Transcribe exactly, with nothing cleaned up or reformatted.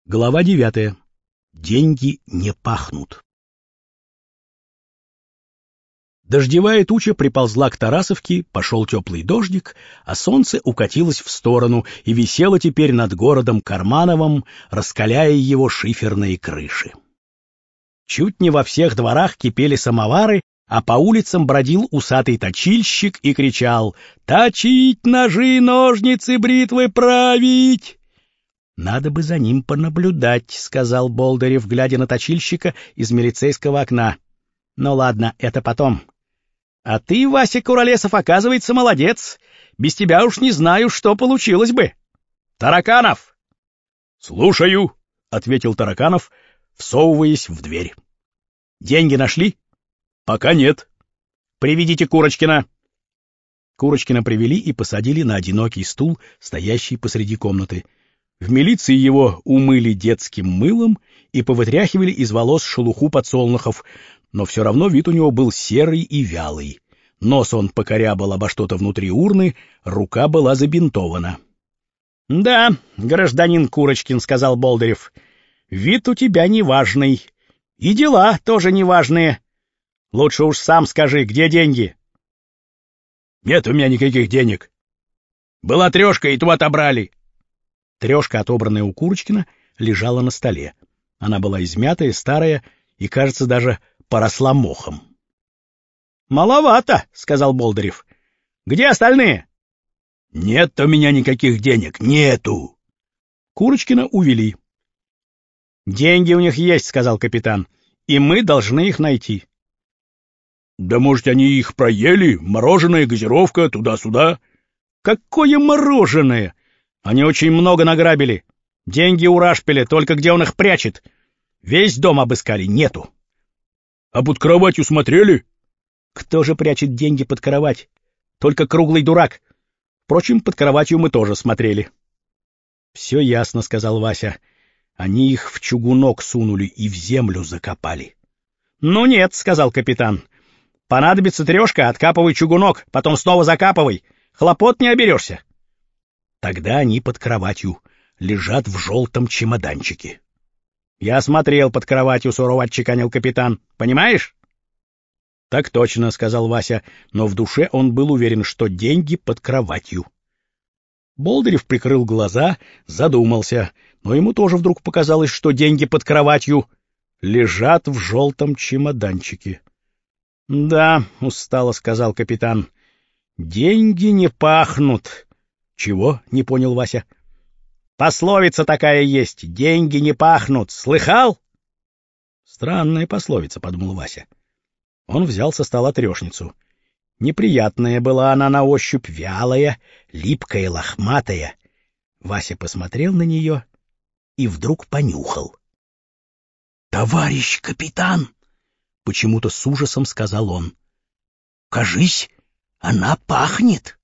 Глава девятая. Деньги не пахнут. Дождевая туча приползла к Тарасовке, пошел теплый дождик, а солнце укатилось в сторону и висело теперь над городом Кармановым, раскаляя его шиферные крыши. Чуть не во всех дворах кипели самовары, а по улицам бродил усатый точильщик и кричал: «Точить ножи, ножницы, бритвы править!» «Надо бы за ним понаблюдать», — сказал Болдырев, глядя на точильщика из милицейского окна. «Ну ладно, это потом. А ты, Вася Куролесов, оказывается, молодец. Без тебя уж не знаю, что получилось бы. Тараканов!» «Слушаю», — ответил Тараканов, всовываясь в дверь. «Деньги нашли?» «Пока нет». «Приведите Курочкина». Курочкина привели и посадили на одинокий стул, стоящий посреди комнаты. В милиции его умыли детским мылом и повытряхивали из волос шелуху подсолнухов, но все равно вид у него был серый и вялый. Нос он покорябал обо что-то внутри урны, рука была забинтована. — Да, гражданин Курочкин, — сказал Болдырев, — вид у тебя неважный. И дела тоже неважные. Лучше уж сам скажи, где деньги? — Нет у меня никаких денег. Была трешка, и ту отобрали. Трешка, отобранная у Курочкина, лежала на столе. Она была измятая, старая и, кажется, даже поросла мохом. — Маловато, — сказал Болдырев. — Где остальные? — Нет у меня никаких денег, нету. Курочкина увели. — Деньги у них есть, — сказал капитан, — и мы должны их найти. — Да, может, они их проели, мороженое, газировка, туда-сюда. — Какое мороженое? Они очень много награбили. Деньги у Рашпиля, только где он их прячет? Весь дом обыскали, нету. — А под кроватью смотрели? — Кто же прячет деньги под кровать? Только круглый дурак. Впрочем, под кроватью мы тоже смотрели. — Все ясно, — сказал Вася. Они их в чугунок сунули и в землю закопали. — Ну нет, — сказал капитан. — Понадобится трешка, откапывай чугунок, потом снова закапывай. Хлопот не оберешься. Тогда они под кроватью лежат в желтом чемоданчике. — Я смотрел под кроватью, — сурово отчеканил капитан. — Понимаешь? — Так точно, — сказал Вася, но в душе он был уверен, что деньги под кроватью. Болдырев прикрыл глаза, задумался, но ему тоже вдруг показалось, что деньги под кроватью лежат в желтом чемоданчике. — Да, — устало сказал капитан, — деньги не пахнут. — Чего? — не понял Вася. — Пословица такая есть: деньги не пахнут. Слыхал? — Странная пословица, — подумал Вася. Он взял со стола трешницу. Неприятная была она на ощупь, вялая, липкая, лохматая. Вася посмотрел на нее и вдруг понюхал. — Товарищ капитан! — почему-то с ужасом сказал он. — Кажись, она пахнет.